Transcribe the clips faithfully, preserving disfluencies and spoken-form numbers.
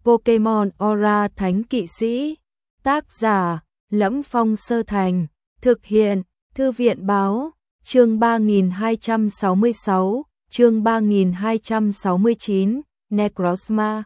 Pokemon Aura Thánh Kỵ Sĩ. Tác giả: Lẫm Phong Sơ Thành. Thực hiện: Thư viện Báo. Chương ba nghìn hai trăm sáu mươi sáu, chương ba nghìn hai trăm sáu mươi chín, Necrozma.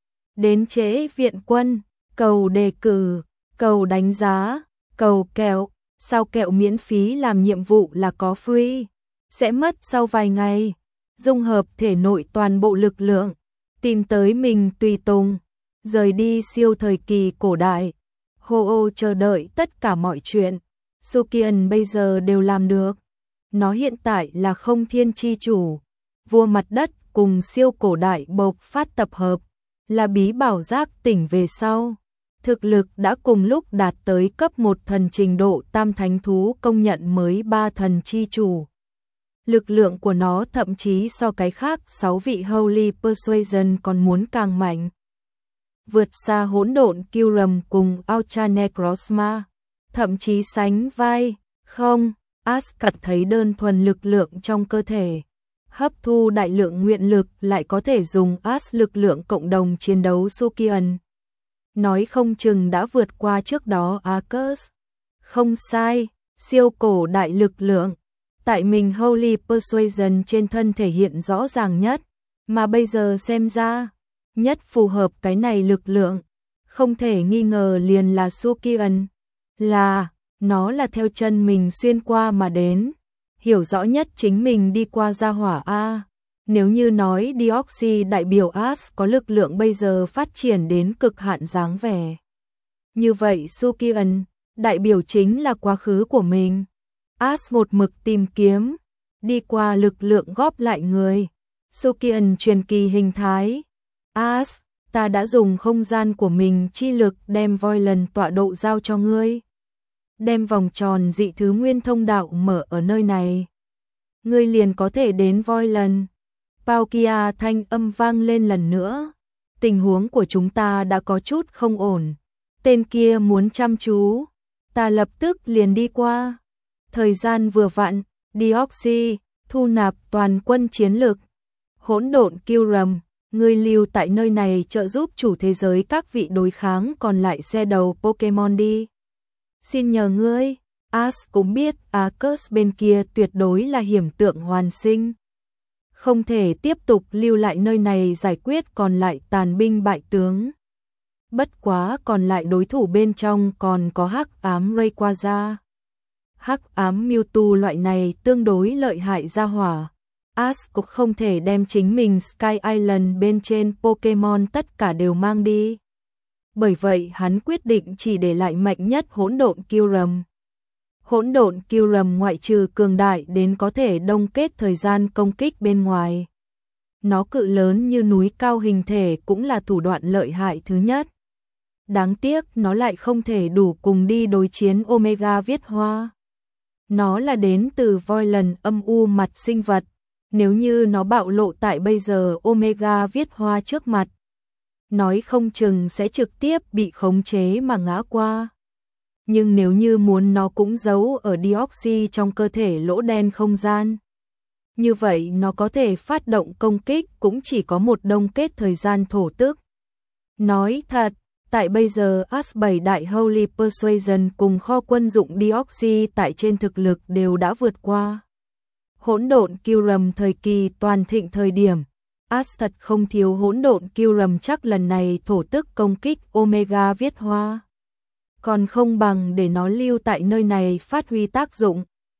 Đến trễ viện quân, cầu đề cử, cầu đánh giá, cầu kẹo, sao kẹo miễn phí làm nhiệm vụ là có free, sẽ mất sau vài ngày. Dung hợp thể nội toàn bộ lực lượng, tìm tới mình tùy tùng, rời đi siêu thời kỳ cổ đại. Ho-Oh chờ đợi tất cả mọi chuyện, Sukian bây giờ đều làm được. Nó hiện tại là không thiên chi chủ, vua mặt đất cùng siêu cổ đại bộc phát tập hợp, là bí bảo giác tỉnh về sau. Thực lực đã cùng lúc đạt tới cấp một thần trình độ tam thánh thú công nhận mới ba thần chi chủ. Lực lượng của nó thậm chí so cái khác sáu vị Holy Persuasion còn muốn càng mạnh. Vượt xa hỗn độn Kyurem cùng Ultra Necrozma, thậm chí sánh vai. Không, Ash cảm thấy đơn thuần lực lượng trong cơ thể, hấp thu đại lượng nguyện lực lại có thể dùng Ash lực lượng cộng đồng chiến đấu Sukian. Nói không chừng đã vượt qua trước đó Arcus. Không sai, siêu cổ đại lực lượng, tại mình Holy Persuasion trên thân thể hiện rõ ràng nhất, mà bây giờ xem ra, nhất phù hợp cái này lực lượng, không thể nghi ngờ liền là Sukian. Là, nó là theo chân mình xuyên qua mà đến, hiểu rõ nhất chính mình đi qua gia hỏa A. Nếu như nói Deoxy đại biểu Ash có lực lượng bây giờ phát triển đến cực hạn dáng vẻ, như vậy Sukian đại biểu chính là quá khứ của mình. Ash một mực tìm kiếm, đi qua lực lượng góp lại người. Sukian truyền kỳ hình thái. Ash, ta đã dùng không gian của mình chi lực đem Voidland tọa độ giao cho ngươi. Đem vòng tròn dị thứ nguyên thông đạo mở ở nơi này, ngươi liền có thể đến Voidland. Palkia thanh âm vang lên lần nữa. Tình huống của chúng ta đã có chút không ổn. Tên kia muốn chăm chú, ta lập tức liền đi qua. Thời gian vừa vặn, Deoxy, thu nạp toàn quân chiến lực. Hỗn độn Kyurem, ngươi lưu tại nơi này trợ giúp chủ thế giới các vị đối kháng còn lại xe đầu Pokemon đi. Xin nhờ ngươi. Ash cũng biết Arcus bên kia tuyệt đối là hiểm tượng hoàn sinh, không thể tiếp tục lưu lại nơi này giải quyết còn lại tàn binh bại tướng. Bất quá còn lại đối thủ bên trong còn có Hắc Ám Rayquaza. Hắc Ám Mewtwo loại này tương đối lợi hại ra hỏa. Ash cũng không thể đem chính mình Sky Island bên trên Pokemon tất cả đều mang đi. Bởi vậy hắn quyết định chỉ để lại mạnh nhất hỗn độn Kyurem. Hỗn độn Kyurem ngoại trừ cường đại đến có thể đông kết thời gian công kích bên ngoài, nó cự lớn như núi cao hình thể cũng là thủ đoạn lợi hại thứ nhất. Đáng tiếc nó lại không thể đủ cùng đi đối chiến Omega Viết Hoa. Nó là đến từ Voidland âm u mặt sinh vật, nếu như nó bạo lộ tại bây giờ Omega Viết Hoa trước mặt, nói không chừng sẽ trực tiếp bị khống chế mà ngã qua. Nhưng nếu như muốn nó cũng giấu ở Deoxy trong cơ thể lỗ đen không gian, như vậy nó có thể phát động công kích cũng chỉ có một đông kết thời gian thổ tức. Nói thật, tại bây giờ Ash bảy đại Holy Persuasion cùng kho quân dụng Deoxy tại trên thực lực đều đã vượt qua. Hỗn độn Kyurem thời kỳ toàn thịnh thời điểm, Ash thật không thiếu hỗn độn Kyurem, chắc lần này thổ tức công kích Omega Viết Hoa, còn không bằng để nó lưu tại nơi này phát huy tác dụng.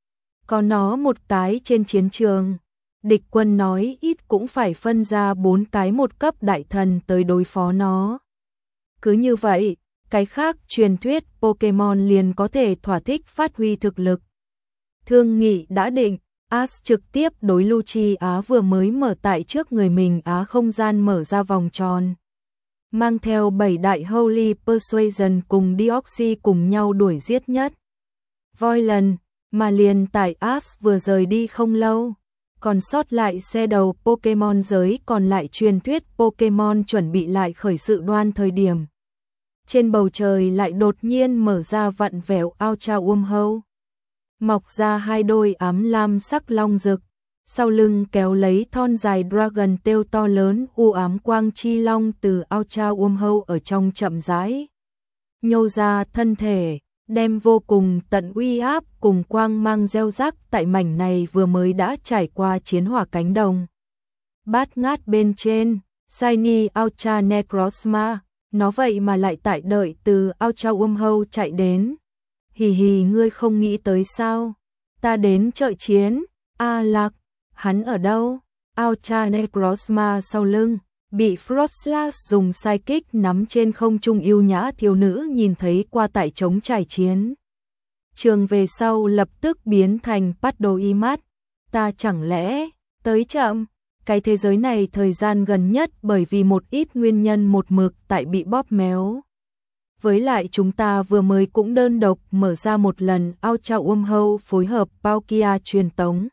Có nó một cái trên chiến trường, địch quân nói ít cũng phải phân ra bốn cái một cấp đại thần tới đối phó nó. Cứ như vậy, cái khác truyền thuyết Pokemon liền có thể thỏa thích phát huy thực lực. Thương nghị đã định, Ash trực tiếp đối Luchi Á vừa mới mở tại trước người mình Á không gian mở ra vòng tròn, mang theo bảy đại Holy Persuasion cùng Deoxy cùng nhau đuổi giết nhất Voidland, mà liền tại Ash vừa rời đi không lâu, còn sót lại xe đầu Pokemon giới còn lại truyền thuyết Pokemon chuẩn bị lại khởi sự đoan thời điểm. Trên bầu trời lại đột nhiên mở ra vặn vẹo Ultra Wormhole, mọc ra hai đôi ám lam sắc long rực, sau lưng kéo lấy thon dài dragon tail to lớn, u ám quang chi long từ Ultra Wormhole ở trong chậm rãi nhô ra thân thể, đem vô cùng tận uy áp cùng quang mang gieo rắc tại mảnh này vừa mới đã trải qua chiến hỏa cánh đồng. Bát ngát bên trên, Shiny Ultra Necrozma, nó vậy mà lại tại đợi từ Ultra Wormhole chạy đến. Hì hì, ngươi không nghĩ tới sao? Ta đến trợ chiến. A Lạc, hắn ở đâu? Ultra Necrozma sau lưng, bị Frostlass dùng psychic nắm trên không trung yêu nhã thiếu nữ nhìn thấy qua tại trống trải chiến trường về sau lập tức biến thành Padoimat. Ta chẳng lẽ tới chậm? Cái thế giới này thời gian gần nhất bởi vì một ít nguyên nhân một mực tại bị bóp méo. Với lại chúng ta vừa mới cũng đơn độc mở ra một lần Ultra Wormhole phối hợp Palkia truyền tống,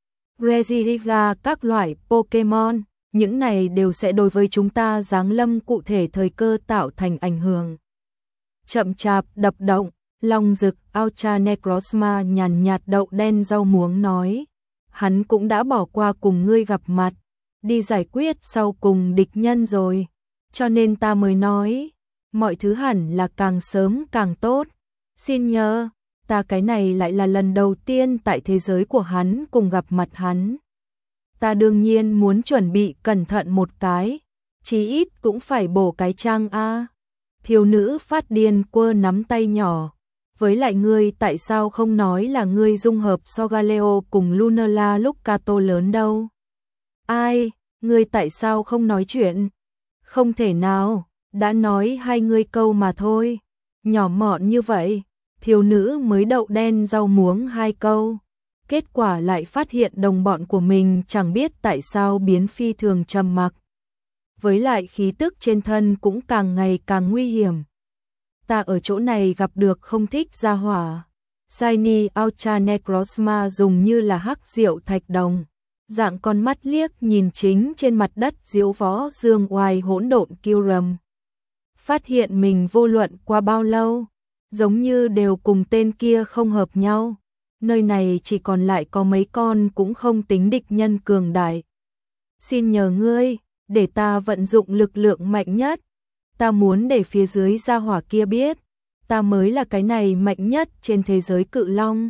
Regigiga các loại Pokemon, những này đều sẽ đối với chúng ta giáng lâm cụ thể thời cơ tạo thành ảnh hưởng. Chậm chạp đập động, long rực Ultra Necrozma nhàn nhạt đậu đen rau muống nói, hắn cũng đã bỏ qua cùng ngươi gặp mặt, đi giải quyết sau cùng địch nhân rồi, cho nên ta mới nói, mọi thứ hẳn là càng sớm càng tốt. Xin nhớ, ta cái này lại là lần đầu tiên tại thế giới của hắn cùng gặp mặt hắn. Ta đương nhiên muốn chuẩn bị cẩn thận một cái, chí ít cũng phải bổ cái trang a. Thiếu nữ phát điên quơ nắm tay nhỏ. Với lại ngươi tại sao không nói là ngươi dung hợp Solgaleo cùng Lunala lúc Kato lớn đâu? Ai, ngươi tại sao không nói chuyện? Không thể nào, đã nói hai ngươi câu mà thôi. Nhỏ mọn như vậy, thiếu nữ mới đậu đen rau muống hai câu. Kết quả lại phát hiện đồng bọn của mình chẳng biết tại sao biến phi thường trầm mặc. Với lại khí tức trên thân cũng càng ngày càng nguy hiểm. Ta ở chỗ này gặp được không thích gia hỏa. Shiny Ultra Necrozma dùng như là hắc diệu thạch đồng. Dạng con mắt liếc nhìn chính trên mặt đất diễu võ dương oai hỗn độn Kyurem. Phát hiện mình vô luận qua bao lâu, giống như đều cùng tên kia không hợp nhau. Nơi này chỉ còn lại có mấy con cũng không tính địch nhân cường đại. Xin nhờ ngươi, để ta vận dụng lực lượng mạnh nhất. Ta muốn để phía dưới gia hỏa kia biết, ta mới là cái này mạnh nhất trên thế giới cự long.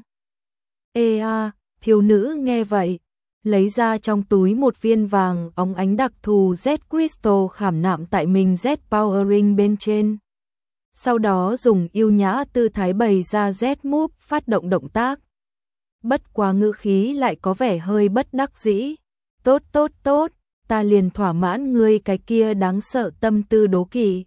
Ê a, thiếu nữ nghe vậy, lấy ra trong túi một viên vàng óng ánh đặc thù Z Crystal khảm nạm tại mình Z Power Ring bên trên. Sau đó dùng yêu nhã tư thái bày ra Z Move phát động động tác. Bất quá ngữ khí lại có vẻ hơi bất đắc dĩ. Tốt tốt tốt, ta liền thỏa mãn ngươi cái kia đáng sợ tâm tư đố kỵ.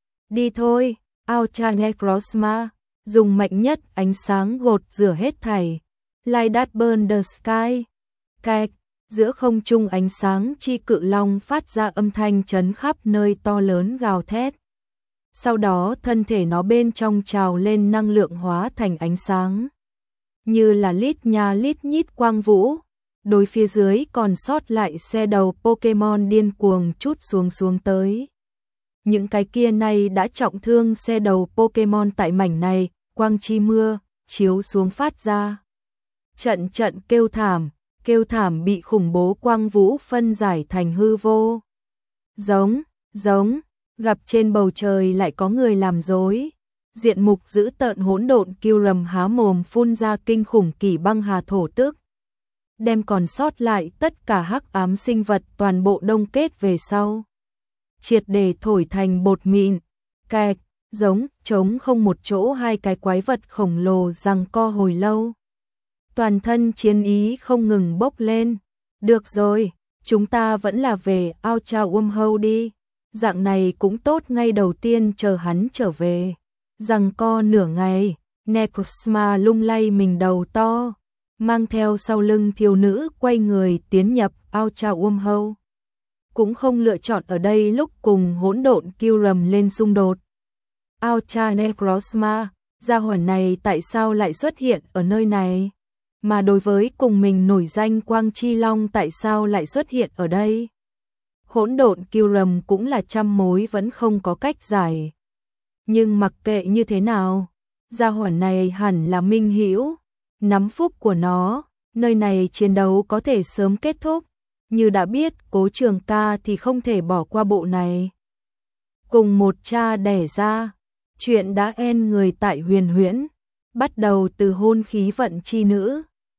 Đi thôi, Ultra Necrozma, dùng mạnh nhất ánh sáng gột rửa hết thảy. Light that burn the sky. Cạch, giữa không trung ánh sáng chi cự long phát ra âm thanh chấn khắp nơi to lớn gào thét. Sau đó thân thể nó bên trong trào lên năng lượng hóa thành ánh sáng. Như là lít nha lít nhít quang vũ, đối phía dưới còn sót lại xe đầu Pokemon điên cuồng chút xuống xuống tới. Những cái kia này đã trọng thương xe đầu Pokemon tại mảnh này, quang chi mưa, chiếu xuống phát ra. Trận trận kêu thảm, kêu thảm bị khủng bố quang vũ phân giải thành hư vô. Giống, giống, gặp trên bầu trời lại có người làm dối. Diện mục dữ tợn hỗn độn Kyurem há mồm phun ra kinh khủng kỷ băng hà thổ tức. Đem còn sót lại tất cả hắc ám sinh vật toàn bộ đông kết về sau. Triệt để thổi thành bột mịn, cạch, giống, trống không một chỗ hai cái quái vật khổng lồ giằng co hồi lâu. Toàn thân chiến ý không ngừng bốc lên. Được rồi, chúng ta vẫn là về Ultra Wormhole đi. Dạng này cũng tốt, ngay đầu tiên chờ hắn trở về. Giằng co nửa ngày, Necrozma lung lay mình đầu to, mang theo sau lưng thiếu nữ quay người tiến nhập Ultra Wormhole. Cũng không lựa chọn ở đây lúc cùng hỗn độn Kyurem lên xung đột. Ultra Necrozma, gia hỏa này tại sao lại xuất hiện ở nơi này? Mà đối với cùng mình nổi danh Quang Chi Long tại sao lại xuất hiện ở đây? Hỗn độn Kyurem cũng là trăm mối vẫn không có cách giải. Nhưng mặc kệ như thế nào, gia hỏa này hẳn là minh hữu, nắm phúc của nó, nơi này chiến đấu có thể sớm kết thúc. Như đã biết Cố Trường Ca thì không thể bỏ qua bộ này. Cùng một cha đẻ ra, chuyện đã en người tại Huyền Huyễn, bắt đầu từ hôn khí vận chi nữ,